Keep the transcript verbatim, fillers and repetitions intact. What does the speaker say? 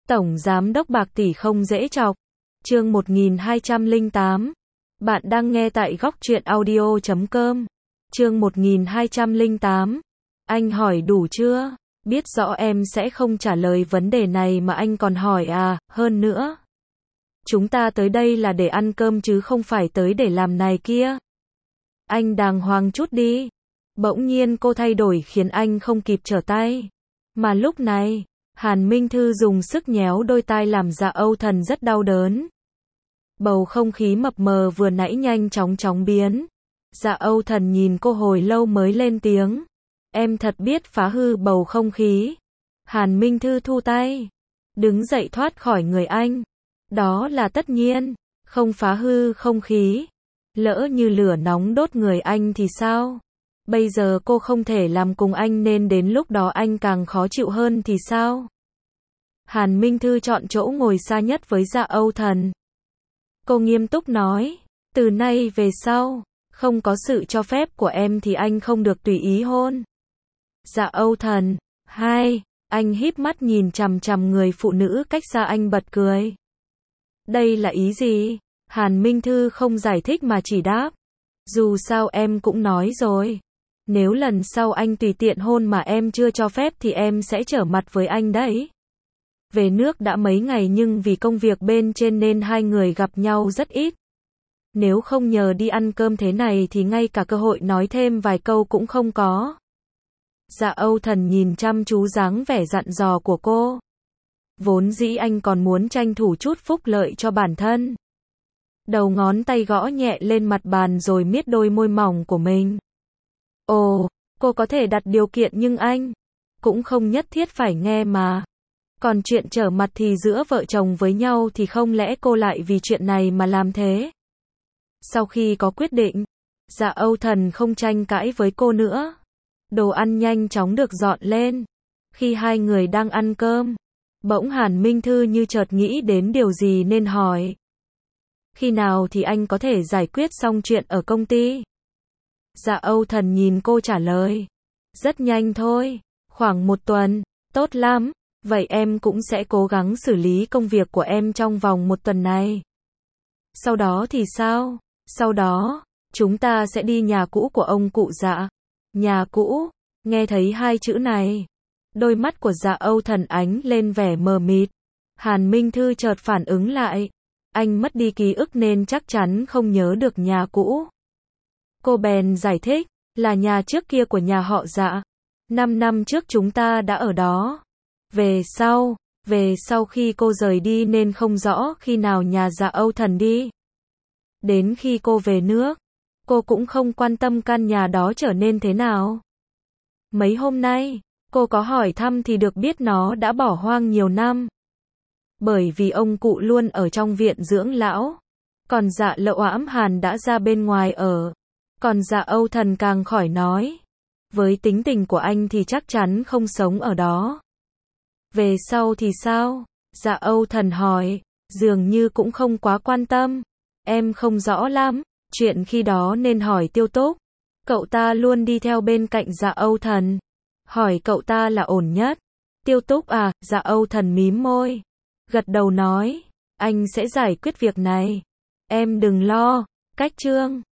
Tổng Giám đốc bạc tỷ không dễ chọc. Chương một nghìn hai trăm lẻ tám. Bạn đang nghe tại góc truyện audio chấm com. Chương một nghìn hai trăm lẻ tám. Anh hỏi đủ chưa? Biết rõ em sẽ không trả lời vấn đề này mà anh còn hỏi à, hơn nữa. Chúng ta tới đây là để ăn cơm chứ không phải tới để làm này kia. Anh đàng hoàng chút đi. Bỗng nhiên cô thay đổi khiến anh không kịp trở tay. Mà lúc này, Hàn Minh Thư dùng sức nhéo đôi tai làm Dạ Âu Thần rất đau đớn. Bầu không khí mập mờ vừa nãy nhanh chóng chóng biến. Dạ Âu Thần nhìn cô hồi lâu mới lên tiếng. Em thật biết phá hư bầu không khí. Hàn Minh Thư thu tay, đứng dậy thoát khỏi người anh. Đó là tất nhiên, không phá hư không khí. Lỡ như lửa nóng đốt người anh thì sao? Bây giờ cô không thể làm cùng anh nên đến lúc đó anh càng khó chịu hơn thì sao? Hàn Minh Thư chọn chỗ ngồi xa nhất với Dạ Âu Thần. Cô nghiêm túc nói, từ nay về sau, không có sự cho phép của em thì anh không được tùy ý hôn. Dạ Âu Thần, hai, anh híp mắt nhìn chằm chằm người phụ nữ cách xa anh bật cười. Đây là ý gì? Hàn Minh Thư không giải thích mà chỉ đáp. Dù sao em cũng nói rồi. Nếu lần sau anh tùy tiện hôn mà em chưa cho phép thì em sẽ trở mặt với anh đấy. Về nước đã mấy ngày nhưng vì công việc bên trên nên hai người gặp nhau rất ít. Nếu không nhờ đi ăn cơm thế này thì ngay cả cơ hội nói thêm vài câu cũng không có. Dạ Âu Thần nhìn chăm chú dáng vẻ dặn dò của cô. Vốn dĩ anh còn muốn tranh thủ chút phúc lợi cho bản thân. Đầu ngón tay gõ nhẹ lên mặt bàn rồi miết đôi môi mỏng của mình. Ồ, cô có thể đặt điều kiện nhưng anh cũng không nhất thiết phải nghe mà. Còn chuyện trở mặt thì giữa vợ chồng với nhau thì không lẽ cô lại vì chuyện này mà làm thế? Sau khi có quyết định, Dạ Âu Thần không tranh cãi với cô nữa. Đồ ăn nhanh chóng được dọn lên. Khi hai người đang ăn cơm, bỗng Hàn Minh Thư như chợt nghĩ đến điều gì nên hỏi. Khi nào thì anh có thể giải quyết xong chuyện ở công ty? Dạ Âu Thần nhìn cô trả lời. Rất nhanh thôi, khoảng một tuần, tốt lắm. Vậy em cũng sẽ cố gắng xử lý công việc của em trong vòng một tuần này. Sau đó thì sao? Sau đó, chúng ta sẽ đi nhà cũ của ông cụ Dạ. Nhà cũ, nghe thấy hai chữ này. Đôi mắt của Dạ Âu Thần ánh lên vẻ mờ mịt. Hàn Minh Thư chợt phản ứng lại. Anh mất đi ký ức nên chắc chắn không nhớ được nhà cũ. Cô bèn giải thích, là nhà trước kia của nhà họ Dạ. Năm năm trước chúng ta đã ở đó. Về sau, về sau khi cô rời đi nên không rõ khi nào nhà Dạ Âu Thần đi. Đến khi cô về nước, cô cũng không quan tâm căn nhà đó trở nên thế nào. Mấy hôm nay, cô có hỏi thăm thì được biết nó đã bỏ hoang nhiều năm. Bởi vì ông cụ luôn ở trong viện dưỡng lão. Còn Dạ Lậu Ãm Hàn đã ra bên ngoài ở. Còn Dạ Âu Thần càng khỏi nói. Với tính tình của anh thì chắc chắn không sống ở đó. Về sau thì sao? Dạ Âu Thần hỏi, dường như cũng không quá quan tâm. Em không rõ lắm, chuyện khi đó nên hỏi Tiêu Túc. Cậu ta luôn đi theo bên cạnh Dạ Âu Thần. Hỏi cậu ta là ổn nhất. Tiêu Túc à? Dạ Âu Thần mím môi, gật đầu nói, anh sẽ giải quyết việc này. Em đừng lo. Cách chương